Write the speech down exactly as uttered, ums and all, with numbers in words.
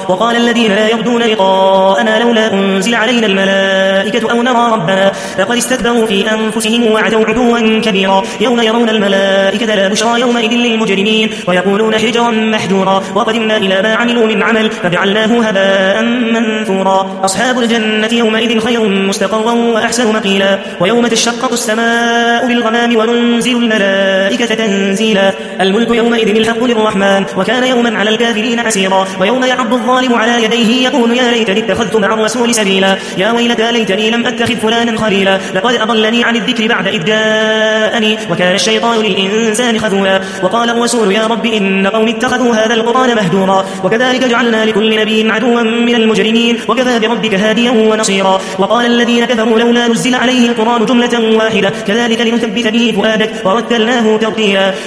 وقال الذين لا يرجون لقاءنا لولا أنزل علينا الملائكة أو نرى ربنا لقد استكبروا في أنفسهم وعتوا عتوا كبيرا يوم يرون الملائكة لا بشرى يومئذ للمجرمين ويقولون حجرا محجورا وقدمنا إلى ما عملوا من عمل فجعلناه هباء منثورا أصحاب الجنة يومئذ خير مستقرا وأحسن مقيلا ويوم تشقق السماء بالغمام وننزل الملائكة تنزيلا الملك يومئذ الحق للرحمن وكان يوما على الكافرين عسيرا ويوم يعض الظالم على يديه يقول يا ليتني اتخذت مع الرسول سبيلا يا ويلتى ليتني لم أتخذ فلانا خليلا لقد أضلني عن الذكر بعد إذ جاءني وكان الشيطان للإنسان خذولا وقال الرسول يا رب إن قوم اتخذوا هذا القرآن مهجورا وكذلك جعلنا لكل نبي عدوا من المجرمين وكفى بربك هاديا ونصيرا وقال الذين كفروا لولا نزل عليه القرآن جملة واحدة كذلك لنثبت به فؤادك ورتلناه ترتيلا